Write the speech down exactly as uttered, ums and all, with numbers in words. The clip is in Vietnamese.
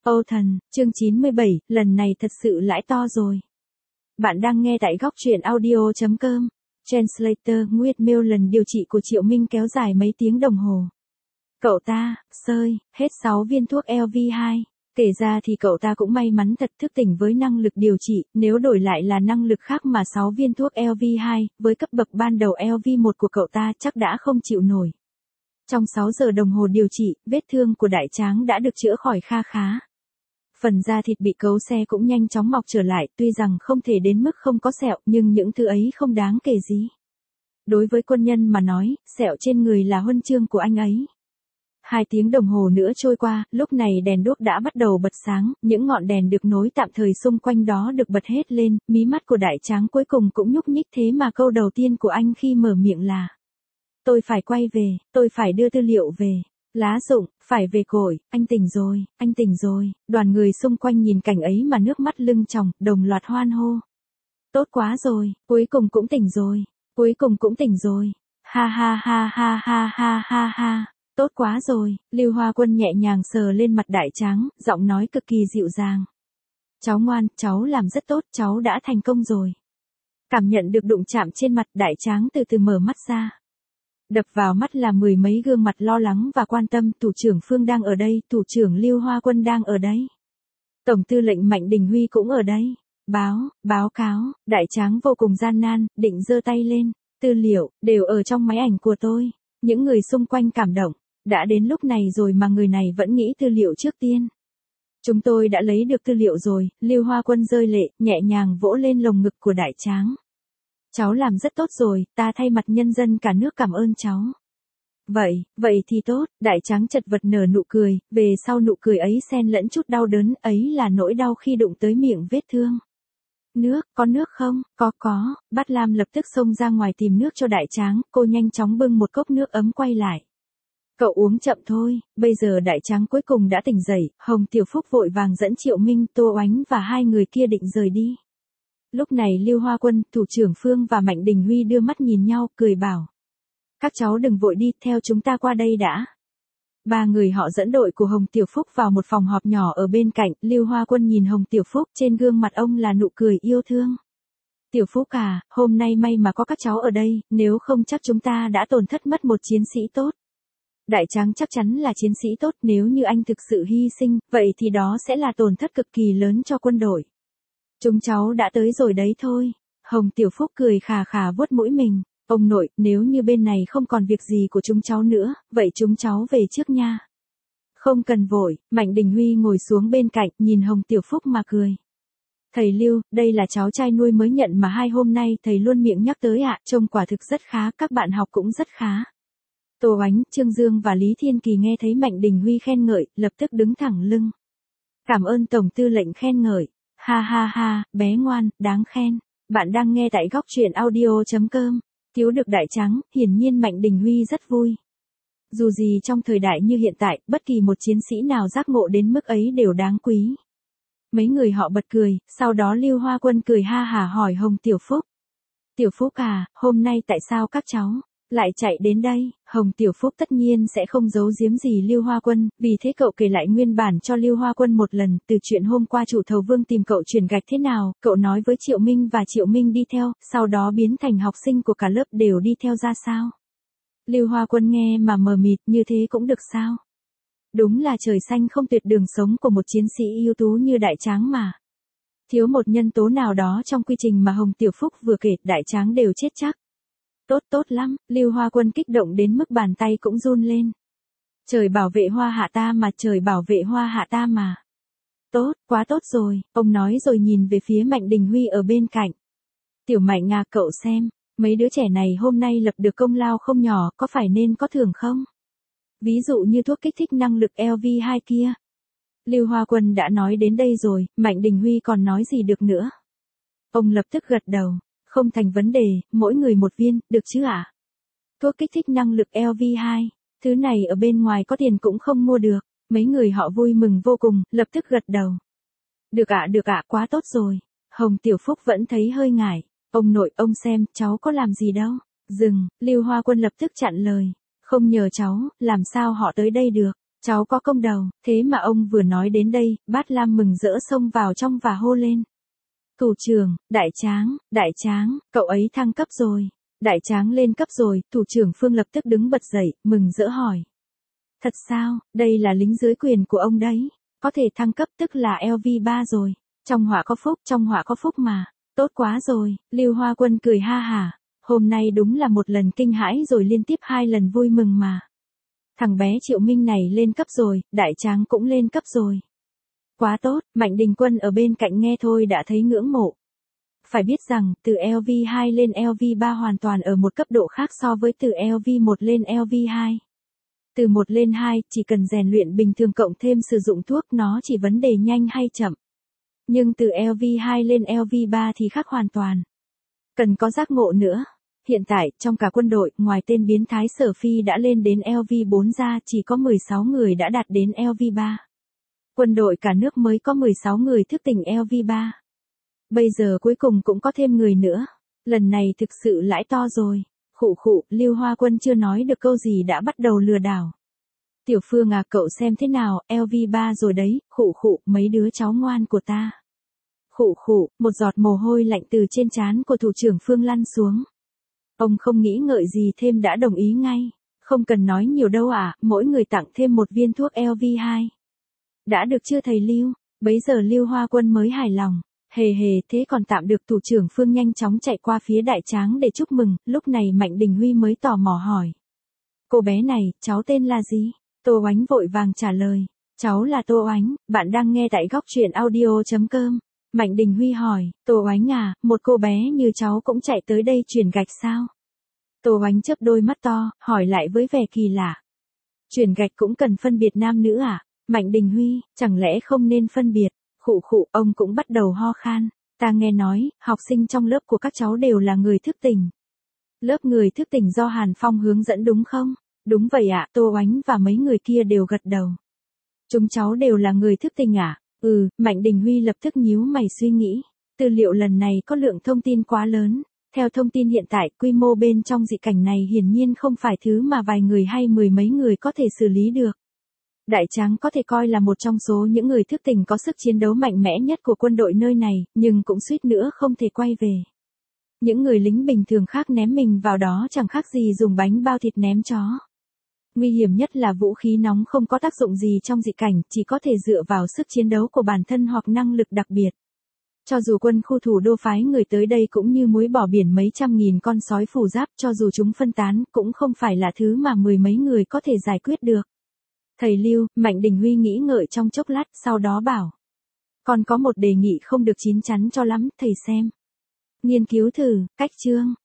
Âu thần, chương chín mươi bảy, lần này thật sự lãi to rồi. Bạn đang nghe tại góc truyện audio chấm com. Translator, Nguyệt Miêu lần điều trị của Triệu Minh kéo dài mấy tiếng đồng hồ. Cậu ta, sơi, hết sáu viên thuốc L V hai. Kể ra thì cậu ta cũng may mắn thật thức tỉnh với năng lực điều trị, nếu đổi lại là năng lực khác mà sáu viên thuốc L V hai, với cấp bậc ban đầu L V một của cậu ta chắc đã không chịu nổi. Trong sáu giờ đồng hồ điều trị, vết thương của đại tráng đã được chữa khỏi kha khá. Phần da thịt bị cấu xe cũng nhanh chóng mọc trở lại, tuy rằng không thể đến mức không có sẹo, nhưng những thứ ấy không đáng kể gì. Đối với quân nhân mà nói, sẹo trên người là huân chương của anh ấy. Hai tiếng đồng hồ nữa trôi qua, lúc này đèn đuốc đã bắt đầu bật sáng, những ngọn đèn được nối tạm thời xung quanh đó được bật hết lên, mí mắt của đại tráng cuối cùng cũng nhúc nhích, thế mà câu đầu tiên của anh khi mở miệng là: Tôi phải quay về, tôi phải đưa tư liệu về. Lá Dụng, phải về cội, anh tỉnh rồi, anh tỉnh rồi. Đoàn người xung quanh nhìn cảnh ấy mà nước mắt lưng tròng, đồng loạt hoan hô. Tốt quá rồi, cuối cùng cũng tỉnh rồi, cuối cùng cũng tỉnh rồi. Ha ha ha ha ha ha ha ha, tốt quá rồi. Lưu Hoa Quân nhẹ nhàng sờ lên mặt đại tráng, giọng nói cực kỳ dịu dàng. Cháu ngoan, cháu làm rất tốt, cháu đã thành công rồi. Cảm nhận được đụng chạm trên mặt, đại tráng từ từ mở mắt ra. Đập vào mắt là mười mấy gương mặt lo lắng và quan tâm. Thủ trưởng Phương đang ở đây, thủ trưởng Lưu Hoa Quân đang ở đây. Tổng tư lệnh Mạnh Đình Huy cũng ở đây. Báo, báo cáo, đại tráng vô cùng gian nan, định giơ tay lên. Tư liệu, đều ở trong máy ảnh của tôi. Những người xung quanh cảm động. Đã đến lúc này rồi mà người này vẫn nghĩ tư liệu trước tiên. Chúng tôi đã lấy được tư liệu rồi. Lưu Hoa Quân rơi lệ, nhẹ nhàng vỗ lên lồng ngực của đại tráng. Cháu làm rất tốt rồi, ta thay mặt nhân dân cả nước cảm ơn cháu. Vậy, vậy thì tốt, đại tráng chật vật nở nụ cười, về sau nụ cười ấy xen lẫn chút đau đớn, ấy là nỗi đau khi đụng tới miệng vết thương. Nước, có nước không? Có có, Bát Lam lập tức xông ra ngoài tìm nước cho đại tráng, cô nhanh chóng bưng một cốc nước ấm quay lại. Cậu uống chậm thôi, bây giờ đại tráng cuối cùng đã tỉnh dậy, Hồng Tiểu Phúc vội vàng dẫn Triệu Minh, Tô Oánh và hai người kia định rời đi. Lúc này Lưu Hoa Quân, thủ trưởng Phương và Mạnh Đình Huy đưa mắt nhìn nhau, cười bảo. Các cháu đừng vội đi, theo chúng ta qua đây đã. Ba người họ dẫn đội của Hồng Tiểu Phúc vào một phòng họp nhỏ ở bên cạnh. Lưu Hoa Quân nhìn Hồng Tiểu Phúc, trên gương mặt ông là nụ cười yêu thương. Tiểu Phúc à, hôm nay may mà có các cháu ở đây, nếu không chắc chúng ta đã tổn thất mất một chiến sĩ tốt. Đại tráng chắc chắn là chiến sĩ tốt, nếu như anh thực sự hy sinh, vậy thì đó sẽ là tổn thất cực kỳ lớn cho quân đội. Chúng cháu đã tới rồi đấy thôi. Hồng Tiểu Phúc cười khà khà vuốt mũi mình. Ông nội, nếu như bên này không còn việc gì của chúng cháu nữa, vậy chúng cháu về trước nha. Không cần vội, Mạnh Đình Huy ngồi xuống bên cạnh, nhìn Hồng Tiểu Phúc mà cười. Thầy Lưu, đây là cháu trai nuôi mới nhận mà hai hôm nay thầy luôn miệng nhắc tới ạ, trông quả thực rất khá, các bạn học cũng rất khá. Tô Oánh, Trương Dương và Lý Thiên Kỳ nghe thấy Mạnh Đình Huy khen ngợi, lập tức đứng thẳng lưng. Cảm ơn Tổng tư lệnh khen ngợi. Ha ha ha, bé ngoan, đáng khen. Bạn đang nghe tại góc truyện audio chấm com. Cứu được đại tráng, hiển nhiên Mạnh Đình Huy rất vui. Dù gì trong thời đại như hiện tại, bất kỳ một chiến sĩ nào giác ngộ đến mức ấy đều đáng quý. Mấy người họ bật cười, sau đó Lưu Hoa Quân cười ha hả hỏi Hồng Tiểu Phúc. Tiểu Phúc à, hôm nay tại sao các cháu lại chạy đến đây? Hồng Tiểu Phúc tất nhiên sẽ không giấu giếm gì Lưu Hoa Quân, vì thế cậu kể lại nguyên bản cho Lưu Hoa Quân một lần, từ chuyện hôm qua chủ thầu Vương tìm cậu chuyển gạch thế nào, cậu nói với Triệu Minh và Triệu Minh đi theo, sau đó biến thành học sinh của cả lớp đều đi theo ra sao. Lưu Hoa Quân nghe mà mờ mịt, như thế cũng được sao? Đúng là trời xanh không tuyệt đường sống của một chiến sĩ ưu tú như đại tráng mà. Thiếu một nhân tố nào đó trong quy trình mà Hồng Tiểu Phúc vừa kể, đại tráng đều chết chắc. Tốt tốt lắm, Lưu Hoa Quân kích động đến mức bàn tay cũng run lên. Trời bảo vệ Hoa Hạ ta mà, trời bảo vệ Hoa Hạ ta mà. Tốt, quá tốt rồi, ông nói rồi nhìn về phía Mạnh Đình Huy ở bên cạnh. Tiểu Mạnh à, cậu xem, mấy đứa trẻ này hôm nay lập được công lao không nhỏ, có phải nên có thưởng không? Ví dụ như thuốc kích thích năng lực L V hai kia. Lưu Hoa Quân đã nói đến đây rồi, Mạnh Đình Huy còn nói gì được nữa. Ông lập tức gật đầu. Không thành vấn đề, mỗi người một viên, được chứ ạ? À? Thuốc kích thích năng lực L V hai, thứ này ở bên ngoài có tiền cũng không mua được. Mấy người họ vui mừng vô cùng, lập tức gật đầu. Được ạ, được ạ, quá tốt rồi. Hồng Tiểu Phúc vẫn thấy hơi ngại. Ông nội, ông xem, cháu có làm gì đâu. Dừng, Lưu Hoa Quân lập tức chặn lời. Không nhờ cháu, làm sao họ tới đây được. Cháu có công đầu, thế mà ông vừa nói đến đây, Bát Lam mừng rỡ xông vào trong và hô lên. Thủ trưởng, đại tráng, đại tráng, cậu ấy thăng cấp rồi. Đại tráng lên cấp rồi, thủ trưởng Phương lập tức đứng bật dậy, mừng rỡ hỏi. Thật sao, đây là lính dưới quyền của ông đấy. Có thể thăng cấp tức là L V ba rồi. Trong họa có phúc, trong họa có phúc mà. Tốt quá rồi, Lưu Hoa Quân cười ha hả. Hôm nay đúng là một lần kinh hãi rồi liên tiếp hai lần vui mừng mà. Thằng bé Triệu Minh này lên cấp rồi, đại tráng cũng lên cấp rồi. Quá tốt, Mạnh Đình Quân ở bên cạnh nghe thôi đã thấy ngưỡng mộ. Phải biết rằng, từ L V hai lên L V ba hoàn toàn ở một cấp độ khác so với từ L V một lên L V hai. Từ một lên hai, chỉ cần rèn luyện bình thường cộng thêm sử dụng thuốc nó chỉ vấn đề nhanh hay chậm. Nhưng từ L V hai lên L V ba thì khác hoàn toàn. Cần có giác ngộ nữa. Hiện tại, trong cả quân đội, ngoài tên biến thái Sở Phi đã lên đến L V bốn ra, chỉ có mười sáu người đã đạt đến L V ba. Quân đội cả nước mới có mười sáu người thức tỉnh L V ba. Bây giờ cuối cùng cũng có thêm người nữa. Lần này thực sự lãi to rồi. Khụ khụ, Lưu Hoa Quân chưa nói được câu gì đã bắt đầu lừa đảo. Tiểu Phương à, cậu xem thế nào, L V ba rồi đấy, khụ khụ, mấy đứa cháu ngoan của ta. Khụ khụ, một giọt mồ hôi lạnh từ trên trán của thủ trưởng Phương lăn xuống. Ông không nghĩ ngợi gì thêm đã đồng ý ngay. Không cần nói nhiều đâu à, mỗi người tặng thêm một viên thuốc L V hai. Đã được chưa thầy Lưu? Bấy giờ Lưu Hoa Quân mới hài lòng. Hề hề, thế còn tạm được. Thủ trưởng Phương nhanh chóng chạy qua phía đại tráng để chúc mừng, lúc này Mạnh Đình Huy mới tò mò hỏi. Cô bé này, cháu tên là gì? Tô Oánh vội vàng trả lời. Cháu là Tô Oánh, bạn đang nghe tại góc truyện audio.com. Mạnh Đình Huy hỏi, Tô Oánh à, một cô bé như cháu cũng chạy tới đây chuyển gạch sao? Tô Oánh chớp đôi mắt to, hỏi lại với vẻ kỳ lạ. Chuyển gạch cũng cần phân biệt nam nữ à? Mạnh Đình Huy, chẳng lẽ không nên phân biệt? Khụ khụ, ông cũng bắt đầu ho khan. Ta nghe nói, học sinh trong lớp của các cháu đều là người thức tỉnh. Lớp người thức tỉnh do Hàn Phong hướng dẫn đúng không? Đúng vậy ạ, Tô Oánh và mấy người kia đều gật đầu. Chúng cháu đều là người thức tỉnh à? Ừ, Mạnh Đình Huy lập tức nhíu mày suy nghĩ. Tư liệu lần này có lượng thông tin quá lớn. Theo thông tin hiện tại, quy mô bên trong dị cảnh này hiển nhiên không phải thứ mà vài người hay mười mấy người có thể xử lý được. Đại tráng có thể coi là một trong số những người thức tỉnh có sức chiến đấu mạnh mẽ nhất của quân đội nơi này, nhưng cũng suýt nữa không thể quay về. Những người lính bình thường khác ném mình vào đó chẳng khác gì dùng bánh bao thịt ném chó. Nguy hiểm nhất là vũ khí nóng không có tác dụng gì trong dị cảnh, chỉ có thể dựa vào sức chiến đấu của bản thân hoặc năng lực đặc biệt. Cho dù quân khu thủ đô phái người tới đây cũng như muối bỏ biển mấy trăm nghìn con sói phủ giáp, cho dù chúng phân tán, cũng không phải là thứ mà mười mấy người có thể giải quyết được. Thầy Lưu, Mạnh Đình Huy nghĩ ngợi trong chốc lát, sau đó bảo. Còn có một đề nghị không được chín chắn cho lắm, thầy xem. Nghiên cứu thử, cách chương,